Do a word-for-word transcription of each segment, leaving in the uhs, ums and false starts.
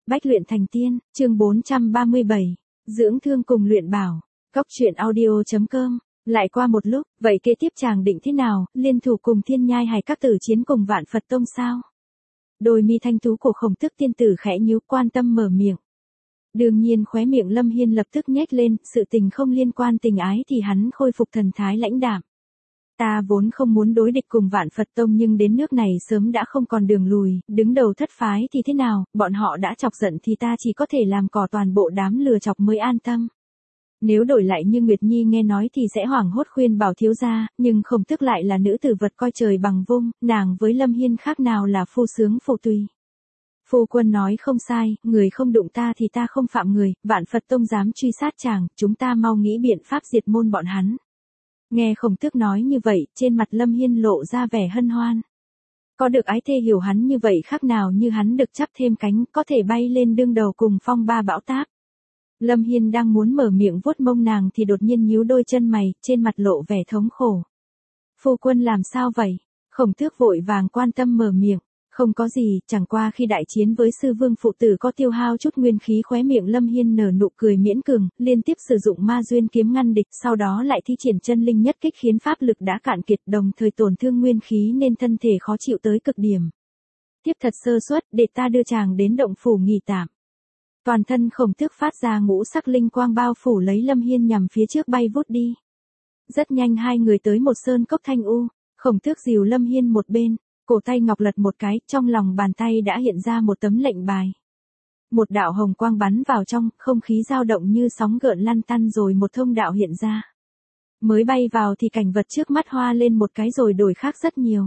Bách luyện thành tiên, chương bốn trăm ba mươi bảy, dưỡng thương cùng luyện bảo. Cóc truyện audio chấm com. Lại qua một lúc, vậy kế tiếp chàng định thế nào, liên thủ cùng thiên nhai hay các tử chiến cùng vạn Phật tông sao? Đôi mi thanh tú của Khổng Tước tiên tử khẽ nhíu, quan tâm mở miệng. Đương nhiên khóe miệng Lâm Hiên lập tức nhếch lên, sự tình không liên quan tình ái thì hắn khôi phục thần thái lãnh đạm. Ta vốn không muốn đối địch cùng vạn Phật tông, nhưng đến nước này sớm đã không còn đường lùi, đứng đầu thất phái thì thế nào, bọn họ đã chọc giận thì ta chỉ có thể làm cỏ toàn bộ đám lừa chọc mới an tâm. Nếu đổi lại như Nguyệt Nhi nghe nói thì sẽ hoảng hốt khuyên bảo thiếu gia, nhưng Khổng Tước lại là nữ tử vật coi trời bằng vung, nàng với Lâm Hiên khác nào là phu sướng phụ tùy. Phu quân nói không sai, người không đụng ta thì ta không phạm người, vạn Phật tông dám truy sát chàng, chúng ta mau nghĩ biện pháp diệt môn bọn hắn. Nghe Khổng Tước nói như vậy, trên mặt Lâm Hiên lộ ra vẻ hân hoan. Có được ái thê hiểu hắn như vậy khác nào như hắn được chắp thêm cánh, có thể bay lên đương đầu cùng phong ba bão táp. Lâm Hiên đang muốn mở miệng vuốt mông nàng thì đột nhiên nhíu đôi chân mày, trên mặt lộ vẻ thống khổ. Phu quân làm sao vậy? Khổng Tước vội vàng quan tâm mở miệng. Không có gì, chẳng qua khi đại chiến với sư vương phụ tử có tiêu hao chút nguyên khí. Khóe miệng Lâm Hiên nở nụ cười miễn cường, liên tiếp sử dụng ma duyên kiếm ngăn địch, sau đó lại thi triển chân linh nhất kích khiến pháp lực đã cạn kiệt, đồng thời tổn thương nguyên khí nên thân thể khó chịu tới cực điểm. Tiếp thật sơ suất, để ta đưa chàng đến động phủ nghỉ tạm. Toàn thân Khổng Tước phát ra ngũ sắc linh quang bao phủ lấy Lâm Hiên nhằm phía trước bay vút đi. Rất nhanh hai người tới một sơn cốc thanh u, Khổng Tước dìu Lâm Hiên một bên. Cổ tay ngọc lật một cái, trong lòng bàn tay đã hiện ra một tấm lệnh bài. Một đạo hồng quang bắn vào trong, không khí dao động như sóng gợn lăn tăn rồi một thông đạo hiện ra. Mới bay vào thì cảnh vật trước mắt hoa lên một cái rồi đổi khác rất nhiều.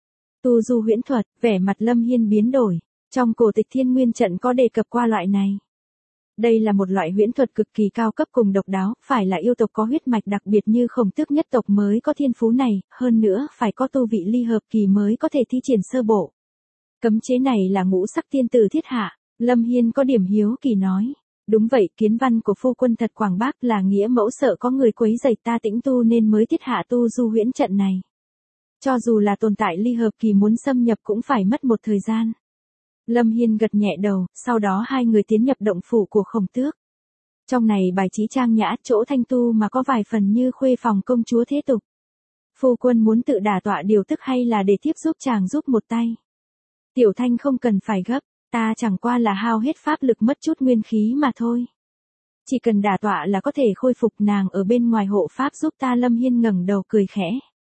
Tu du huyễn thuật, vẻ mặt Lâm Hiên biến đổi. Trong cổ tịch Thiên Nguyên Trận có đề cập qua loại này. Đây là một loại huyễn thuật cực kỳ cao cấp cùng độc đáo, phải là yêu tộc có huyết mạch đặc biệt như Khổng Tước nhất tộc mới có thiên phú này, hơn nữa phải có tu vị ly hợp kỳ mới có thể thi triển sơ bộ. Cấm chế này là ngũ sắc tiên tử thiết hạ, Lâm Hiên có điểm hiếu kỳ nói. Đúng vậy, kiến văn của phu quân thật quảng bác, là nghĩa mẫu sợ có người quấy rầy ta tĩnh tu nên mới thiết hạ tu du huyễn trận này. Cho dù là tồn tại ly hợp kỳ muốn xâm nhập cũng phải mất một thời gian. Lâm Hiên gật nhẹ đầu, sau đó hai người tiến nhập động phủ của Khổng Tước. Trong này bài trí trang nhã, chỗ thanh tu mà có vài phần như khuê phòng công chúa thế tục. Phu quân muốn tự đả tọa điều tức hay là để thiếp giúp chàng giúp một tay? Tiểu Thanh không cần phải gấp, ta chẳng qua là hao hết pháp lực mất chút nguyên khí mà thôi. Chỉ cần đả tọa là có thể khôi phục, nàng ở bên ngoài hộ pháp giúp ta. Lâm Hiên ngẩng đầu cười khẽ.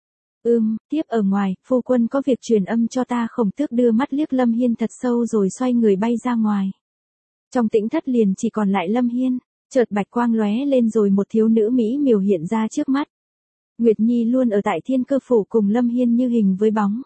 Ừm, tiếp ở ngoài, phu quân có việc truyền âm cho ta. Khổng Tước đưa mắt liếc Lâm Hiên thật sâu rồi xoay người bay ra ngoài. Trong tĩnh thất liền chỉ còn lại Lâm Hiên, chợt bạch quang lóe lên rồi một thiếu nữ mỹ miều hiện ra trước mắt. Nguyệt Nhi luôn ở tại Thiên Cơ phủ cùng Lâm Hiên như hình với bóng.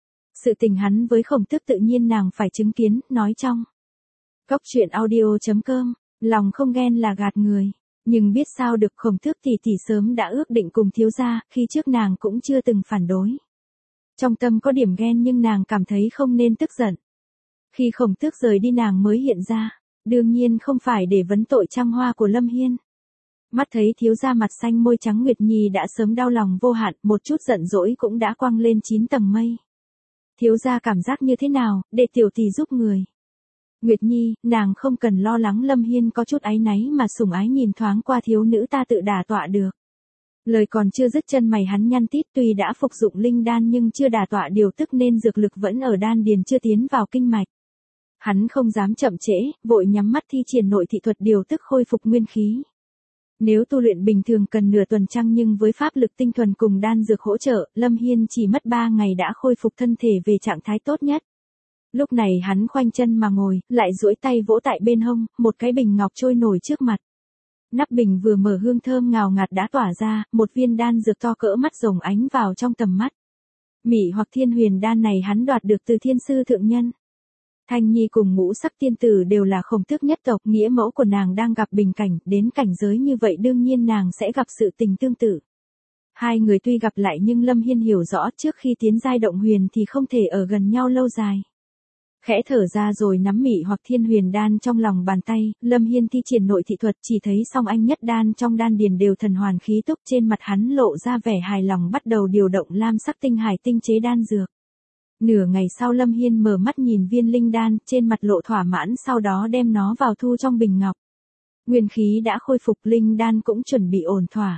Sự tình hắn với Khổng Tước tự nhiên nàng phải chứng kiến, nói trong. Cóc truyện audio chấm com, lòng không ghen là gạt người. Nhưng biết sao được, Khổng Tước tỷ tỷ sớm đã ước định cùng thiếu gia, khi trước nàng cũng chưa từng phản đối. Trong tâm có điểm ghen nhưng nàng cảm thấy không nên tức giận. Khi Khổng Tước rời đi nàng mới hiện ra, đương nhiên không phải để vấn tội trăng hoa của Lâm Hiên. Mắt thấy thiếu gia mặt xanh môi trắng, Nguyệt Nhi đã sớm đau lòng vô hạn, một chút giận dỗi cũng đã quăng lên chín tầng mây. Thiếu gia cảm giác như thế nào, để tiểu tỷ giúp người. Nguyệt Nhi, nàng không cần lo lắng. Lâm Hiên có chút áy náy mà sủng ái nhìn thoáng qua thiếu nữ, ta tự đả tọa được. Lời còn chưa dứt chân mày hắn nhăn tít, tuy đã phục dụng linh đan nhưng chưa đả tọa điều tức nên dược lực vẫn ở đan điền chưa tiến vào kinh mạch. Hắn không dám chậm trễ, vội nhắm mắt thi triển nội thị thuật điều tức khôi phục nguyên khí. Nếu tu luyện bình thường cần nửa tuần trăng, nhưng với pháp lực tinh thuần cùng đan dược hỗ trợ, Lâm Hiên chỉ mất ba ngày đã khôi phục thân thể về trạng thái tốt nhất. Lúc này hắn khoanh chân mà ngồi, lại duỗi tay vỗ tại bên hông, một cái bình ngọc trôi nổi trước mặt. Nắp bình vừa mở, hương thơm ngào ngạt đã tỏa ra, một viên đan dược to cỡ mắt rồng ánh vào trong tầm mắt. Mị hoặc Thiên Huyền đan này hắn đoạt được từ thiên sư thượng nhân. Thanh Nhi cùng ngũ sắc tiên tử đều là Khổng Tước nhất tộc, nghĩa mẫu của nàng đang gặp bình cảnh, đến cảnh giới như vậy đương nhiên nàng sẽ gặp sự tình tương tự. Hai người tuy gặp lại nhưng Lâm Hiên hiểu rõ trước khi tiến giai động huyền thì không thể ở gần nhau lâu dài. Khẽ thở ra rồi nắm Mị hoặc Thiên Huyền đan trong lòng bàn tay, Lâm Hiên thi triển nội thị thuật, chỉ thấy song anh nhất đan trong đan điền đều thần hoàn khí túc, trên mặt hắn lộ ra vẻ hài lòng bắt đầu điều động lam sắc tinh hải tinh chế đan dược. Nửa ngày sau Lâm Hiên mở mắt nhìn viên linh đan, trên mặt lộ thỏa mãn, sau đó đem nó vào thu trong bình ngọc. Nguyên khí đã khôi phục, linh đan cũng chuẩn bị ổn thỏa.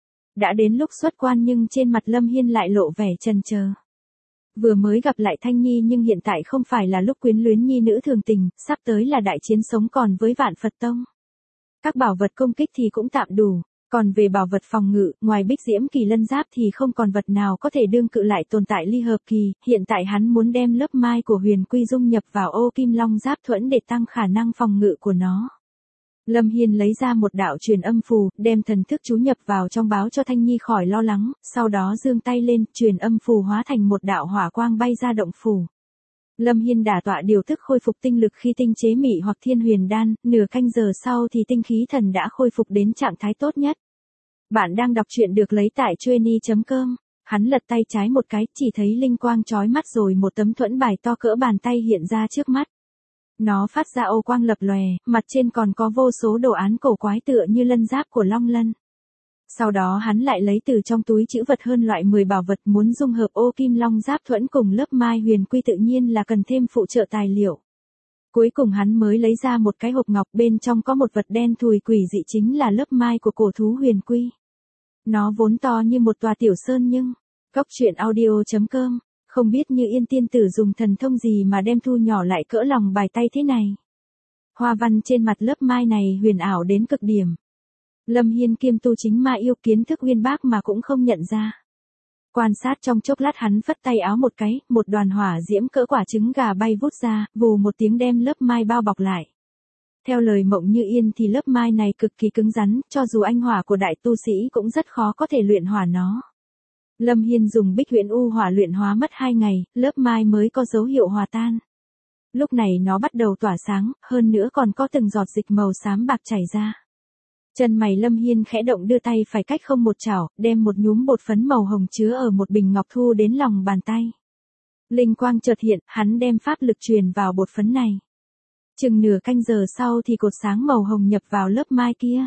Đã đến lúc xuất quan nhưng trên mặt Lâm Hiên lại lộ vẻ chần chờ. Vừa mới gặp lại Thanh Nhi nhưng hiện tại không phải là lúc quyến luyến nhi nữ thường tình, sắp tới là đại chiến sống còn với Vạn Phật Tông. Các bảo vật công kích thì cũng tạm đủ, còn về bảo vật phòng ngự, ngoài Bích Diễm Kỳ Lân Giáp thì không còn vật nào có thể đương cự lại tồn tại ly hợp kỳ, hiện tại hắn muốn đem lớp mai của Huyền Quy dung nhập vào ô Kim Long Giáp thuẫn để tăng khả năng phòng ngự của nó. Lâm Hiên lấy ra một đạo truyền âm phù, đem thần thức chú nhập vào trong báo cho Thanh Nhi khỏi lo lắng, sau đó giương tay lên, truyền âm phù hóa thành một đạo hỏa quang bay ra động phủ. Lâm Hiên đả tọa điều thức khôi phục tinh lực khi tinh chế mị hoặc thiên huyền đan, nửa canh giờ sau thì tinh khí thần đã khôi phục đến trạng thái tốt nhất. Bạn đang đọc truyện được lấy tại chueny chấm com. Hắn lật tay trái một cái, chỉ thấy linh quang chói mắt rồi một tấm thuẫn bài to cỡ bàn tay hiện ra trước mắt. Nó phát ra ô quang lập lòe, mặt trên còn có vô số đồ án cổ quái tựa như lân giáp của Long Lân. Sau đó hắn lại lấy từ trong túi trữ vật hơn loại mười bảo vật, muốn dung hợp ô Kim Long Giáp thuẫn cùng lớp mai Huyền Quy tự nhiên là cần thêm phụ trợ tài liệu. Cuối cùng hắn mới lấy ra một cái hộp ngọc, bên trong có một vật đen thùi quỷ dị, chính là lớp mai của cổ thú Huyền Quy. Nó vốn to như một tòa tiểu sơn nhưng, Cốc Truyện Audio chấm com, không biết Như Yên tiên tử dùng thần thông gì mà đem thu nhỏ lại cỡ lòng bài tay thế này. Hoa văn trên mặt lớp mai này huyền ảo đến cực điểm. Lâm Hiên kiêm tu chính ma yêu, kiến thức uyên bác mà cũng không nhận ra. Quan sát trong chốc lát hắn phất tay áo một cái, một đoàn hỏa diễm cỡ quả trứng gà bay vút ra, vù một tiếng đem lớp mai bao bọc lại. Theo lời Mộng Như Yên thì lớp mai này cực kỳ cứng rắn, cho dù anh hỏa của đại tu sĩ cũng rất khó có thể luyện hỏa nó. Lâm Hiên dùng Bích Huyễn U hỏa luyện hóa mất hai ngày, lớp mai mới có dấu hiệu hòa tan. Lúc này nó bắt đầu tỏa sáng, hơn nữa còn có từng giọt dịch màu xám bạc chảy ra. Chân mày Lâm Hiên khẽ động, đưa tay phải cách không một chảo, đem một nhúm bột phấn màu hồng chứa ở một bình ngọc thu đến lòng bàn tay. Linh quang chợt hiện, hắn đem pháp lực truyền vào bột phấn này. Chừng nửa canh giờ sau thì cột sáng màu hồng nhập vào lớp mai kia.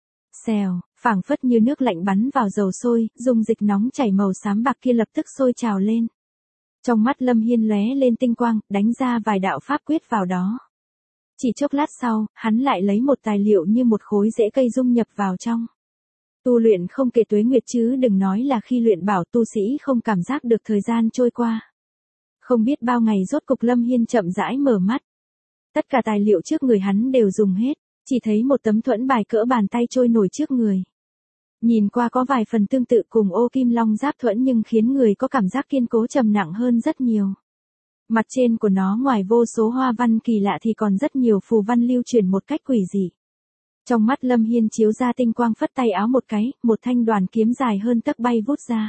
Xèo, phảng phất như nước lạnh bắn vào dầu sôi, dung dịch nóng chảy màu xám bạc kia lập tức sôi trào lên. Trong mắt Lâm Hiên lóe lên tinh quang, đánh ra vài đạo pháp quyết vào đó. Chỉ chốc lát sau, hắn lại lấy một tài liệu như một khối rễ cây dung nhập vào trong. Tu luyện không kể tuế nguyệt chứ đừng nói là khi luyện bảo, tu sĩ không cảm giác được thời gian trôi qua. Không biết bao ngày rốt cục Lâm Hiên chậm rãi mở mắt. Tất cả tài liệu trước người hắn đều dùng hết, chỉ thấy một tấm thuẫn bài cỡ bàn tay trôi nổi trước người. Nhìn qua có vài phần tương tự cùng ô Kim Long Giáp thuẫn nhưng khiến người có cảm giác kiên cố trầm nặng hơn rất nhiều. Mặt trên của nó ngoài vô số hoa văn kỳ lạ thì còn rất nhiều phù văn lưu truyền một cách quỷ dị. Trong mắt Lâm Hiên chiếu ra tinh quang, phất tay áo một cái, một thanh đoàn kiếm dài hơn tấc bay vút ra.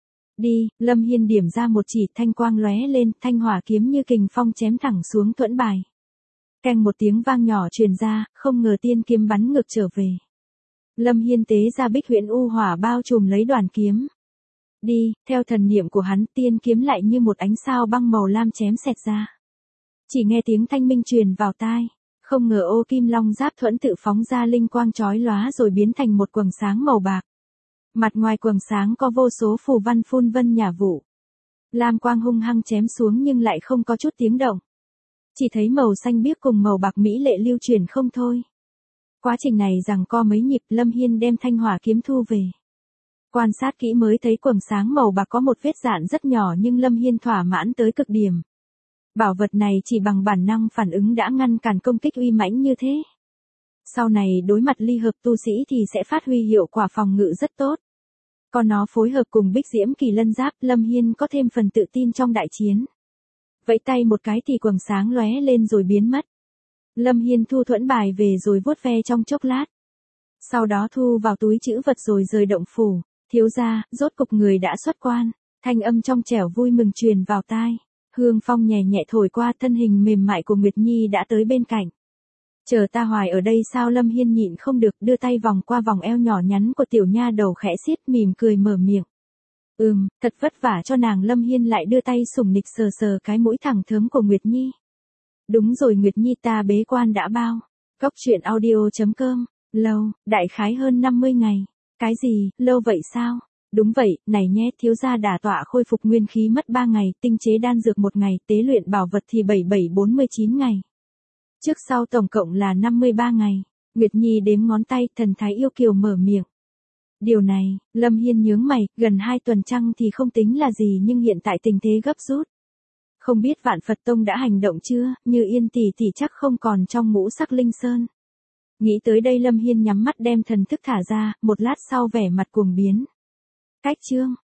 Đi, Lâm Hiên điểm ra một chỉ, thanh quang lóe lên, thanh hỏa kiếm như kình phong chém thẳng xuống thuẫn bài. Keng một tiếng vang nhỏ truyền ra, không ngờ tiên kiếm bắn ngược trở về. Lâm Hiên tế ra Bích Huyễn U hỏa bao trùm lấy đoàn kiếm. Đi, theo thần niệm của hắn, tiên kiếm lại như một ánh sao băng màu lam chém xẹt ra. Chỉ nghe tiếng thanh minh truyền vào tai, không ngờ ô Kim Long Giáp thuẫn tự phóng ra linh quang chói lóa rồi biến thành một quầng sáng màu bạc. Mặt ngoài quầng sáng có vô số phù văn phun vân nhả vụ. Lam quang hung hăng chém xuống nhưng lại không có chút tiếng động. Chỉ thấy màu xanh biếc cùng màu bạc mỹ lệ lưu truyền không thôi. Quá trình này giằng co mấy nhịp, Lâm Hiên đem thanh hỏa kiếm thu về. Quan sát kỹ mới thấy quầng sáng màu bạc có một vết rạn rất nhỏ nhưng Lâm Hiên thỏa mãn tới cực điểm. Bảo vật này chỉ bằng bản năng phản ứng đã ngăn cản công kích uy mãnh như thế. Sau này đối mặt ly hợp tu sĩ thì sẽ phát huy hiệu quả phòng ngự rất tốt. Còn nó phối hợp cùng Bích Diễm Kỳ Lân Giáp, Lâm Hiên có thêm phần tự tin trong đại chiến. Vẫy tay một cái thì quầng sáng lóe lên rồi biến mất. Lâm Hiên thu thuẫn bài về rồi vuốt ve trong chốc lát. Sau đó thu vào túi trữ vật rồi rời động phủ. Thiếu gia, rốt cục người đã xuất quan. Thanh âm trong trẻo vui mừng truyền vào tai. Hương phong nhẹ nhẹ thổi qua, thân hình mềm mại của Nguyệt Nhi đã tới bên cạnh. Chờ ta hoài ở đây sao? Lâm Hiên nhịn không được, đưa tay vòng qua vòng eo nhỏ nhắn của tiểu nha đầu khẽ xiết, mỉm cười mở miệng. Ừm, thật vất vả cho nàng. Lâm Hiên lại đưa tay sủng nịch sờ sờ cái mũi thẳng thớm của Nguyệt Nhi. Đúng rồi Nguyệt Nhi, ta bế quan đã bao. Cốc Truyện Audio chấm com. Lâu, đại khái hơn năm mươi ngày. Cái gì, lâu vậy sao? Đúng vậy, này nhé, thiếu gia đả tọa khôi phục nguyên khí mất ba ngày, tinh chế đan dược một ngày, tế luyện bảo vật thì bảy bảy bốn mươi chín ngày. Trước sau tổng cộng là năm mươi ba ngày. Nguyệt Nhi đếm ngón tay, thần thái yêu kiều mở miệng. Điều này, Lâm Hiên nhướng mày, gần hai tuần trăng thì không tính là gì nhưng hiện tại tình thế gấp rút. Không biết Vạn Phật Tông đã hành động chưa, Như Yên tỷ tỷ chắc không còn trong ngũ sắc linh sơn. Nghĩ tới đây Lâm Hiên nhắm mắt đem thần thức thả ra, một lát sau vẻ mặt cuồng biến. Cách chương,